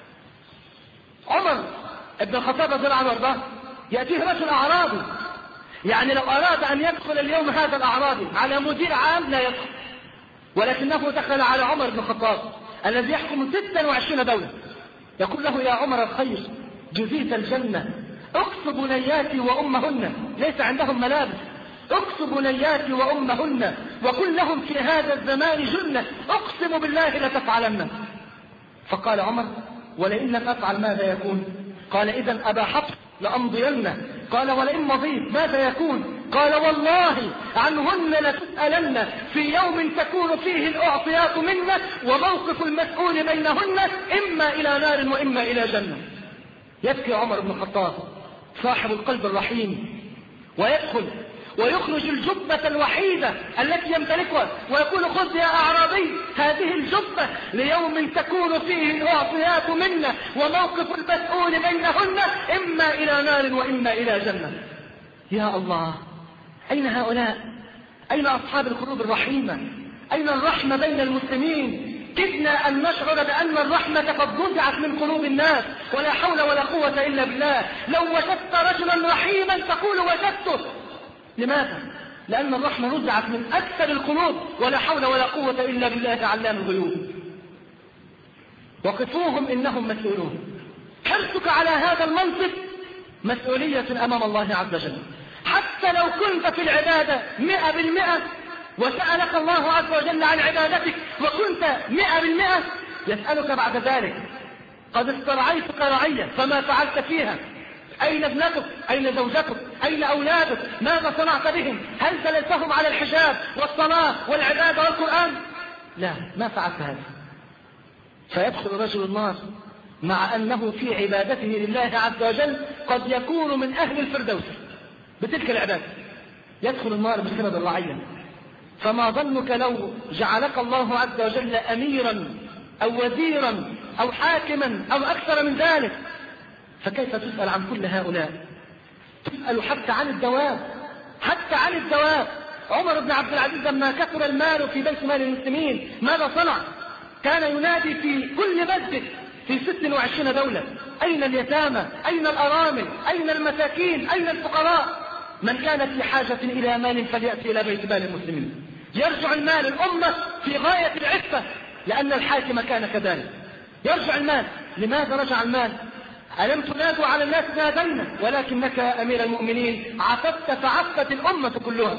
S1: عمر ابن الخطاب رضي الله عنه وارضاه يأتيه رجل أعرابي، يعني لو أراد أن يدخل اليوم هذا الأعرابي على مدير عام لا يدخل، ولكنه دخل على عمر بن الخطاب الذي يحكم ستة وعشرين دولة. يقول له: يا عمر الخير، جزيت الجنة، اكس بنياتي وأمهن، ليس عندهم ملابس، اكس بنياتي وأمهن وكن لهم في هذا الزمان جنة، اقسم بالله لتفعلن. فقال عمر: ولئن لم أفعل ماذا يكون؟ قال: إذا أبا حفص لأمضين. قال: ولئن مضيت ماذا يكون؟ قال: والله عنهن لتسألن في يوم تكون فيه الأعطيات منا، وموقف المسؤول بينهن إما إلى نار وإما إلى جنة. يبكي عمر بن الخطاب صاحب القلب الرحيم، ويدخل ويخرج الجبة الوحيدة التي يمتلكها ويقول: خذ يا أعرابي هذه الجبة ليوم تكون فيه الأعطيات منا، وموقف المسؤول بينهن إما إلى نار وإما إلى جنة. يا الله، أين هؤلاء؟ أين أصحاب القلوب الرحيمة؟ أين الرحمة بين المسلمين؟ كدنا أن نشعر بأن الرحمة قد نزعت من قلوب الناس، ولا حول ولا قوة إلا بالله. لو وجدت رجلا رحيما تقول وجدته. لماذا؟ لأن الرحمة نزعت من أكثر القلوب، ولا حول ولا قوة إلا بالله علام الغيوب. وقفوهم إنهم مسؤولون. حرصك على هذا المنصب مسؤولية أمام الله عز وجل. حتى لو كنت في العبادة مئة بالمئة وسألك الله عز وجل عن عبادتك وكنت مئة بالمئة، يسألك بعد ذلك: قد استرعيتك رعية فما فعلت فيها؟ أين ابنتك؟ أين زوجتك؟ أين أولادك؟ ماذا صنعت بهم؟ هل دللتهم على الحجاب والصلاة والعبادة والقرآن؟ لا، ما فعلت هذا. فيدخل رجل النار مع أنه في عبادته لله عز وجل قد يكون من أهل الفردوس، بتلك العبادة يدخل النار بسبب الرعية. فما ظنك لو جعلك الله عز وجل أميرا أو وزيرا أو حاكما أو أكثر من ذلك؟ فكيف تسأل عن كل هؤلاء؟ تسأل حتى عن الدواب، حتى عن الدواب. عمر بن عبد العزيز لما كثر المال في بيت مال المسلمين ماذا صنع؟ كان ينادي في كل مسجد في ست وعشرين دولة: أين اليتامى؟ أين الأرامل؟ أين المساكين؟ أين الفقراء؟ من كان في حاجة إلى مال فليأتي إلى بيت مال المسلمين. يرجع المال، الأمة في غاية العفة، لأن الحاكم كان كذلك. يرجع المال. لماذا رجع المال؟ ألم تنادوا على الناس نادينا، ولكنك أمير المؤمنين عففت فعفت الأمة كلها.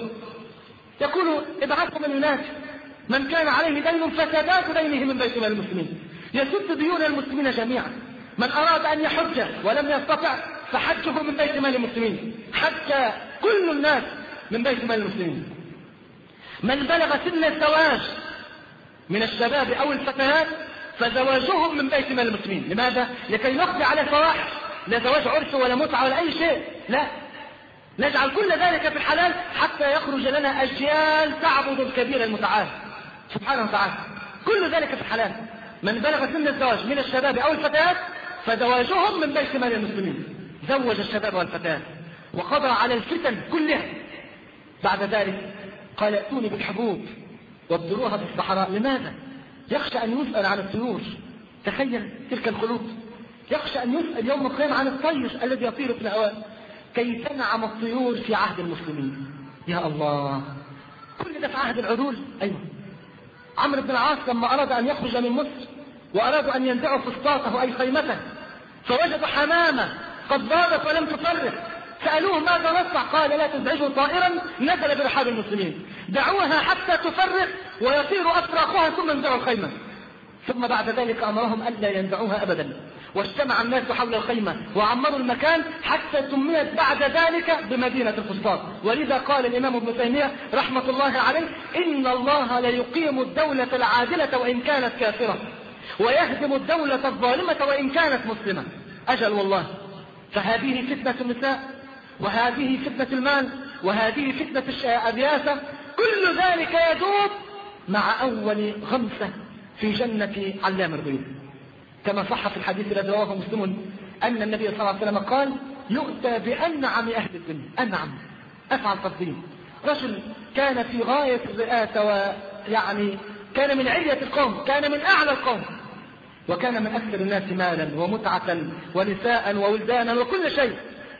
S1: يقول: ابعثوا من ينادي من كان عليه دين فسداد دينه من بيت مال المسلمين، يسد ديون المسلمين جميعا. من أراد أن يحج ولم يستطع فحجه من بيت مال المسلمين، حج كل الناس من بيت مال المسلمين. من بلغ سن الزواج من الشباب أو الفتيات فزواجهم من بيت مال المسلمين. لماذا؟ لكي نقضي على الفواحش، لا زواج عرس ولا متعة ولا أي شيء، لا، نجعل كل ذلك في الحلال حتى يخرج لنا أجيال تعبد الكبير المتعال سبحانه وتعالى. كل ذلك في الحلال. من بلغ سن الزواج من الشباب أو الفتيات فزواجهم من بيت مال المسلمين. زوج الشباب والفتيات وقضى على الفتن كلها. بعد ذلك قال: ائتوني بالحبوب وابذروها في الصحراء. لماذا؟ يخشى أن يسأل عن الطيور. تخيل تلك الخلود. يخشى أن يسأل يوم القيامة عن الطير الذي يطير في الهواء. كي تنعم الطيور في عهد المسلمين. يا الله، كل ده في عهد العدول. أيوة. عمرو بن العاص لما أراد أن يخرج من مصر وأرادوا أن ينزعوا فسطاطه أي خيمته، فوجدوا حمامة قد ضادت ولم تفرق. سألوه: ماذا نصنع؟ قال: لا تزعجوا طائرا نزل برحاب المسلمين، دعوها حتى تفرق ويطير أفراخها ثم انزعوا الخيمة. ثم بعد ذلك أمرهم ألا ينزعوها أبدا، واجتمع الناس حول الخيمة وعمروا المكان حتى سميت بعد ذلك بمدينة الفسطاط. ولذا قال الإمام ابن تيمية رحمة الله عليه: إن الله ليقيم الدولة العادلة وإن كانت كافرة، ويهدم الدولة الظالمة وإن كانت مسلمة. أجل والله. فهذه فتنة النساء، وهذه فتنة المال، وهذه فتنة الرياسة، كل ذلك يدوب مع أول غمسة في جنة علام الغيوب. كما صح في الحديث الذي رواه مسلم أن النبي صلى الله عليه وسلم قال: يؤتى بأنعم أهل الدنيا. أنعم، أفعل تفضيل. رجل كان في غاية الرئاسة، ويعني كان من علية القوم، كان من أعلى القوم، وكان من أكثر الناس مالا ومتعة ونساء وولدانا وكل شيء،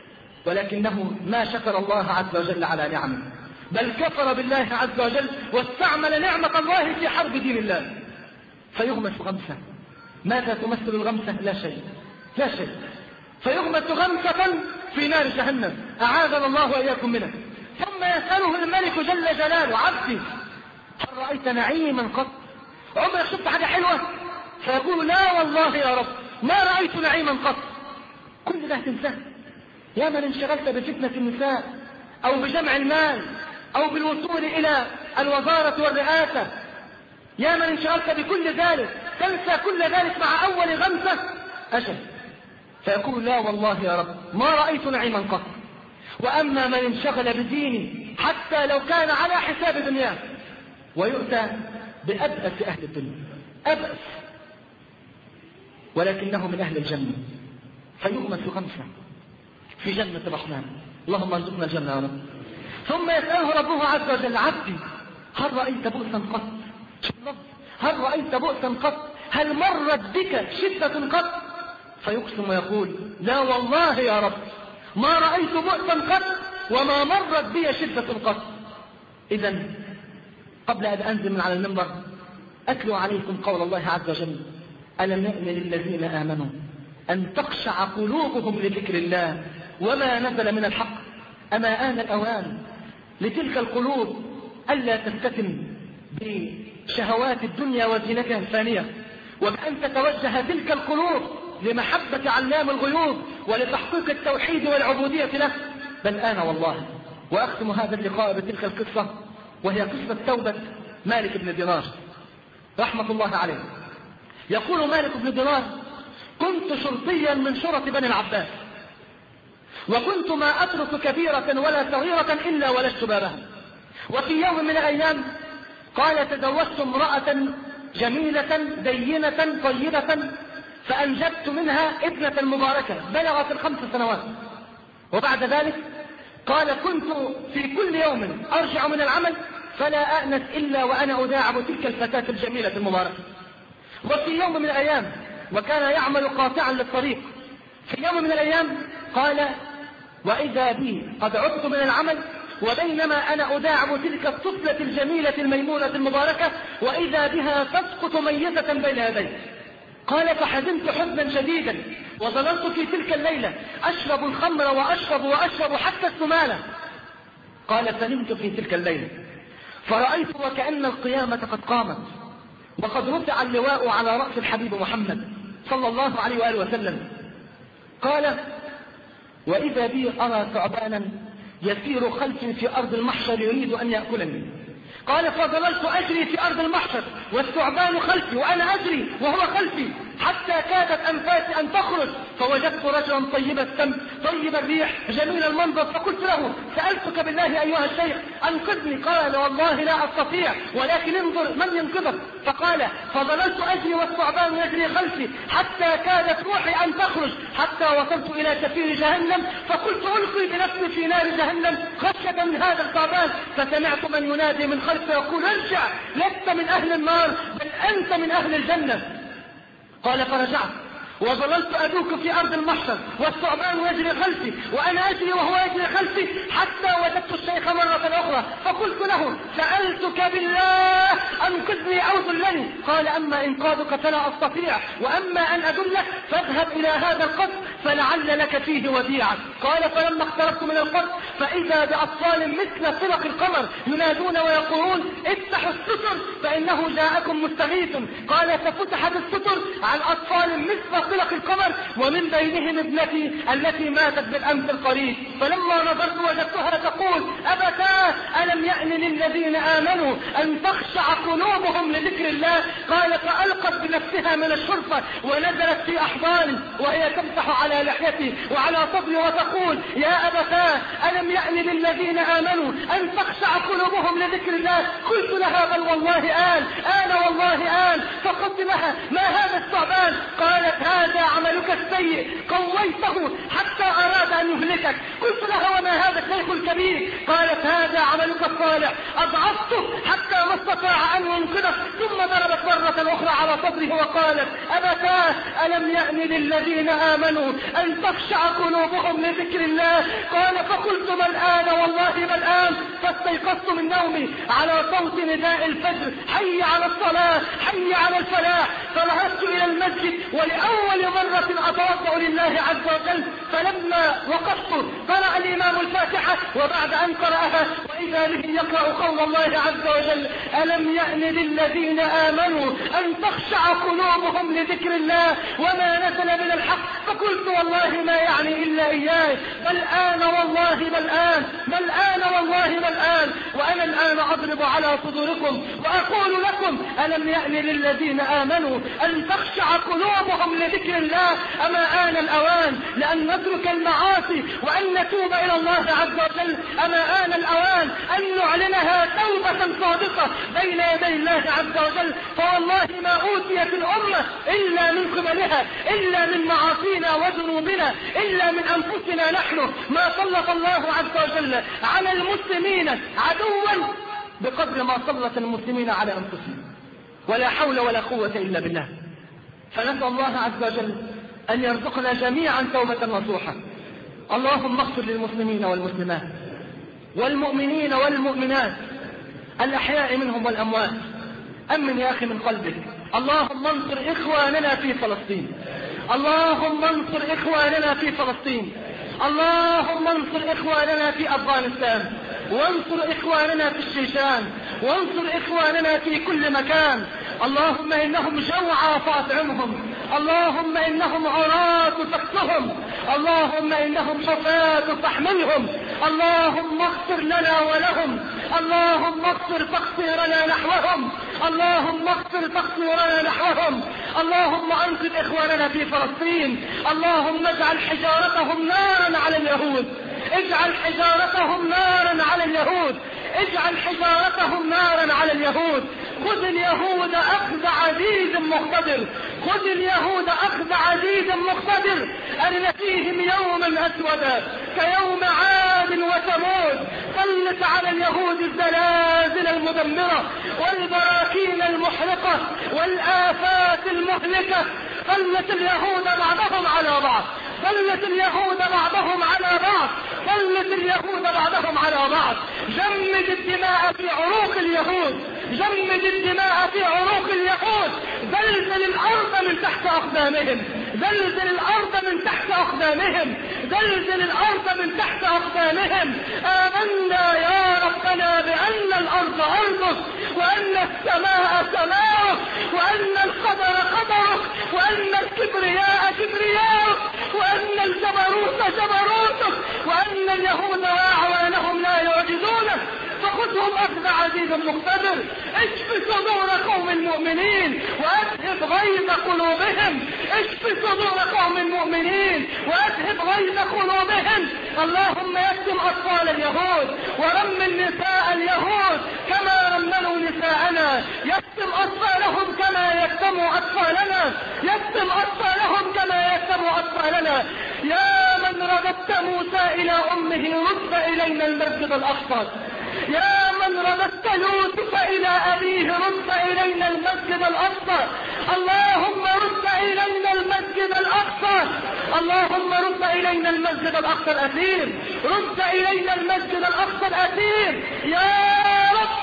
S1: ولكنه ما شكر الله عز وجل على نعمه، بل كفر بالله عز وجل واستعمل نعمة الله في حرب دين الله. فيغمس غمسة. ماذا تمثل الغمسة؟ لا شيء، لا شيء. فيغمس غمسة في نار جهنم، أعاذنا الله وإياكم منها. ثم يسأله الملك جل جلاله: عبدي هل رأيت نعيما قط؟ عمرك شفت حاجة حلوة؟ فيقول: لا والله يا رب ما رأيت نعيما قط. كل ده تنساه. يا من انشغلت بفتنة النساء أو بجمع المال أو بالوصول إلى الوزارة والرئاسة، يا من انشغلت بكل ذلك، تنسى كل ذلك مع أول غمسة. أجل. فيقول: لا والله يا رب ما رأيت نعيما قط. وأما من انشغل بديني حتى لو كان على حساب دنياه، ويؤتى بأبأس أهل الدنيا، أبأس، ولكنه من أهل الجنة، فيغمس غمسة في جنة الرحمن. اللهم ارزقنا الجنة يا رب. ثم يسأله ربه عز وجل: عبدي هل رأيت بؤسا قط؟ هل رأيت بؤسا قط؟ هل مرت بك شدة قط؟ فيقسم ويقول: لا والله يا رب ما رأيت بؤسا قط وما مرت بي شدة قط. إذا قبل أن أنزل من على المنبر أتلو عليكم قول الله عز وجل: ألم يأن للذين آمنوا أن تخشع قلوبهم لذكر الله وما نزل من الحق. أما آن الأوان لتلك القلوب ألا تفتتن بشهوات الدنيا وزينتها الفانية، وبأن تتوجه تلك القلوب لمحبة علام الغيوب ولتحقيق التوحيد والعبودية له. بل آن والله. وأختم هذا اللقاء بتلك القصة، وهي قصة توبة مالك بن دينار رحمة الله عليه. يقول مالك بن دينار: كنت شرطيا من شرط بني العباس، وكنت ما أترك كبيرة ولا صغيرة إلا ولجت بابها. وفي يوم من الأيام قال تزوجت امرأة جميلة دينة طيبة فأنجبت منها ابنة مباركة بلغت الخمس سنوات. وبعد ذلك قال كنت في كل يوم أرجع من العمل فلا أأنس إلا وأنا أداعب تلك الفتاة الجميلة المباركة. وفي يوم من الأيام وكان يعمل قاطعا للطريق، في يوم من الأيام قال وإذا بي قد عدت من العمل وبينما أنا أداعب تلك الطفلة الجميلة الميمونة المباركة وإذا بها تسقط ميتة بين يدي. قال فحزنت حزنا شديدا وظللت في تلك الليلة أشرب الخمر وأشرب وأشرب حتى السمانة. قال فنمت في تلك الليلة فرأيت وكأن القيامة قد قامت وقد رفع اللواء على رأس الحبيب محمد صلى الله عليه وآله وسلم. قال وإذا بي أرى ثعبانا يسير خلفي في أرض المحشر يريد أن يأكلني. قال فظللت أجري في أرض المحشر والثعبان خلفي وأنا أجري وهو خلفي حتى كادت أنفاسي أن تخرج فوجدت رجلا طيب السم طيب الريح جميل المنظر فقلت له سألتك بالله أيها الشيخ أنقذني. قال والله لا أستطيع ولكن انظر من ينقذك. فقال فظللت أجري والثعبان يجري خلفي حتى كادت روحي أن تخرج حتى وصلت إلى شفير جهنم فقلت ألقي بنفسي في نار جهنم خشية من هذا الثعبان فسمعت من ينادي من خلفي يقول ارجع لست من أهل النار بل أنت من أهل الجنة. قال فرجعت وظللت أدوك في أرض المحشر والثعبان يجري خلفي وأنا أجري وهو يجري خلفي حتى وجدت الشيخ مرة أخرى فقلت له سألتك بالله أنقذني أو ذلني. قال أما إنقاذك فلا أستطيع وأما أن أدلك فاذهب إلى هذا القصر فلعل لك فيه وديعة. قال فلما اقتربت من القصر فإذا بأطفال مثل فرق القمر ينادون ويقولون افتحوا الستر فإنه جاءكم مستغيث. قال ففتحت الستر عن أطفال مثل طلق القمر ومن بينهم ابنتي التي ماتت بالأمس القريب. فلما نظرت وجدتها تقول أبتاه ألم يأن للذين آمنوا أن تخشع قلوبهم لذكر الله. قال فألقت بنفسها من الشرفة ونزلت في أحضاني وهي تمسح على لحيتي وعلى صدري وتقول يا أبتاه ألم يأن للذين آمنوا أن تخشع قلوبهم لذكر الله. قلت لها بل والله آن آن والله آن. فقلت لها ما هذا الثعبان؟ قالت هذا عملك السيء قويته حتى أراد أن يهلكك. قلت لها وما هذا الشيخ الكبير؟ قالت هذا عملك الصالح أضعفته حتى ما استطاع أن ينقذك. ثم ضربت مرة أخرى على صدره وقالت أبتاه ألم يأن للذين آمنوا أن تخشع قلوبهم لذكر الله. قال فقلت ما الآن والله ما الآن. فاستيقظت من نومي على صوت نداء الفجر حي على الصلاة حي على الفلاح. فنهضت إلى المسجد ولأول مرة أتوضأ لله عز وجل. فلما وقفت قرأ الإمام الفاتحة وبعد أن قرأها وإذا به يقرأ قول الله عز وجل ألم يأن للذين آمنوا أن تخشع قلوبهم لذكر الله وما نزل من الحق. فقلت والله ما يعني إلا إياه بل آن والله بل آن بل آن والله بل آن. وأنا الآن أضرب على صدوركم وأقول لكم ألم يأن للذين آمنوا أن تخشع قلوبهم لذكر الله. أما آن الأوان لأن نترك المعاصي وأن نتوب إلى الله عز وجل. أما آن الأوان أن نعلنها توبة صادقة بين يدي الله عز وجل. فوالله ما أوتيت الأمة إلا من قبلها إلا من معاصينا وذنوبنا إلا من أنفسنا نحن. ما سلط الله عز وجل على المسلمين عدوا بقدر ما سلط المسلمين على أنفسهم. ولا حول ولا قوة إلا بالله. فنسأل الله عز وجل أن يرزقنا جميعا توبة نصوحة. اللهم اغفر للمسلمين والمسلمات والمؤمنين والمؤمنات الأحياء منهم والأموات. أمن يا أخي من قلبك. اللهم انصر إخواننا في فلسطين. اللهم انصر إخواننا في فلسطين. اللهم انصر إخواننا في أفغانستان وانصر إخواننا في الشيشان وانصر إخواننا في كل مكان. اللهم إنهم جوعى فأطعمهم. اللهم إنهم عراة فاكسهم. اللهم إنهم حفاة فاحملهم. اللهم اغفر لنا ولهم. اللهم اغفر تقصيرنا نحوهم، اللهم اغفر تقصيرنا نحوهم، اللهم انقذ اخواننا في فلسطين، اللهم اجعل حجارتهم نارا على اليهود، اجعل حجارتهم نارا على اليهود، اجعل حجارتهم نارا على اليهود. خذ اليهود اخذ عزيز مقتدر، خذ اليهود اخذ عزيز مقتدر. ارنا فيهم يوما اسودا كيوم عاد وثمود، سلط على اليهود الزلازل المدمرة والبراكين المحرقة والآفات المهلكة. سلط اليهود بعضهم على بعض، سلط اليهود بعضهم على بعض، سلط اليهود بعضهم على بعض. جمد الدماء في عروق اليهود، جمد الدماء في عروق اليهود. زلزل الارض من تحت اقدامهم، زلزل الارض من تحت اقدامهم، زلزل الارض من تحت اقدامهم. امنا يا ربنا بان الارض ارضك، وان السماء سماؤك، وان القدر قدرك، وان الكبرياء كبرياؤك، وان الجبروت جبروتك، وان اليهود واعوانهم لا يعجزونك. فخذهم اخذ عزيز مقتدر. اشف صدور قوم المؤمنين واذهب غيظ قلوبهم، اشف صدور قوم المؤمنين واذهب غيظ قلوبهم. اللهم يكتم اطفال اليهود ورمل نساء اليهود كما رملوا نساءنا، يكتم اطفالهم كما يكتموا اطفالنا، يكتم اطفالهم كما يكتموا اطفالنا. يا من رددت موسى الى امه رد الينا المسجد الاقصى، يا من رددت يوسف الى ابيه رد الينا المسجد الاقصى. اللهم رد الينا المسجد الاقصى، اللهم رد الينا المسجد الاقصى الاثير، رد الينا المسجد الاقصى الاثير يا رب.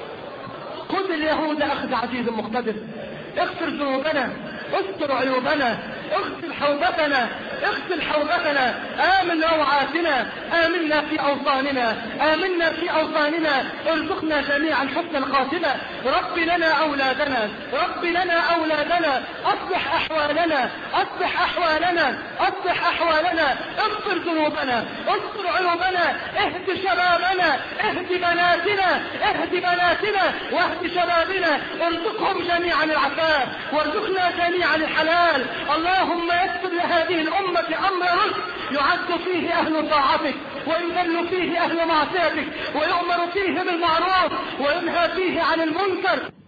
S1: خذ اليهود اخذ عزيز مقتدر. اغفر ذنوبنا، استر عيوبنا، اغسل حوبتنا، اغسل حوبتنا. آمن روعاتنا، آمنا في أوطاننا، آمنا في أوطاننا. ارزقنا جميعا حسن الخاتمة. رب لنا أولادنا، رب لنا أولادنا. أصلح أحوالنا، أصلح أحوالنا، أصلح أحوالنا. اغفر ذنوبنا، استر عيوبنا. اهد شبابنا، اهد بناتنا، اهد بناتنا واهد شبابنا. ارزقهم جميعا العفاف، وارزقنا جميعا الحلال. اللهم يسر لهذه الأمة أمر رشد يعز فيه أهل طاعتك، ويذل فيه أهل معصيتك، ويؤمر فيه بالمعروف وينهى فيه عن المنكر.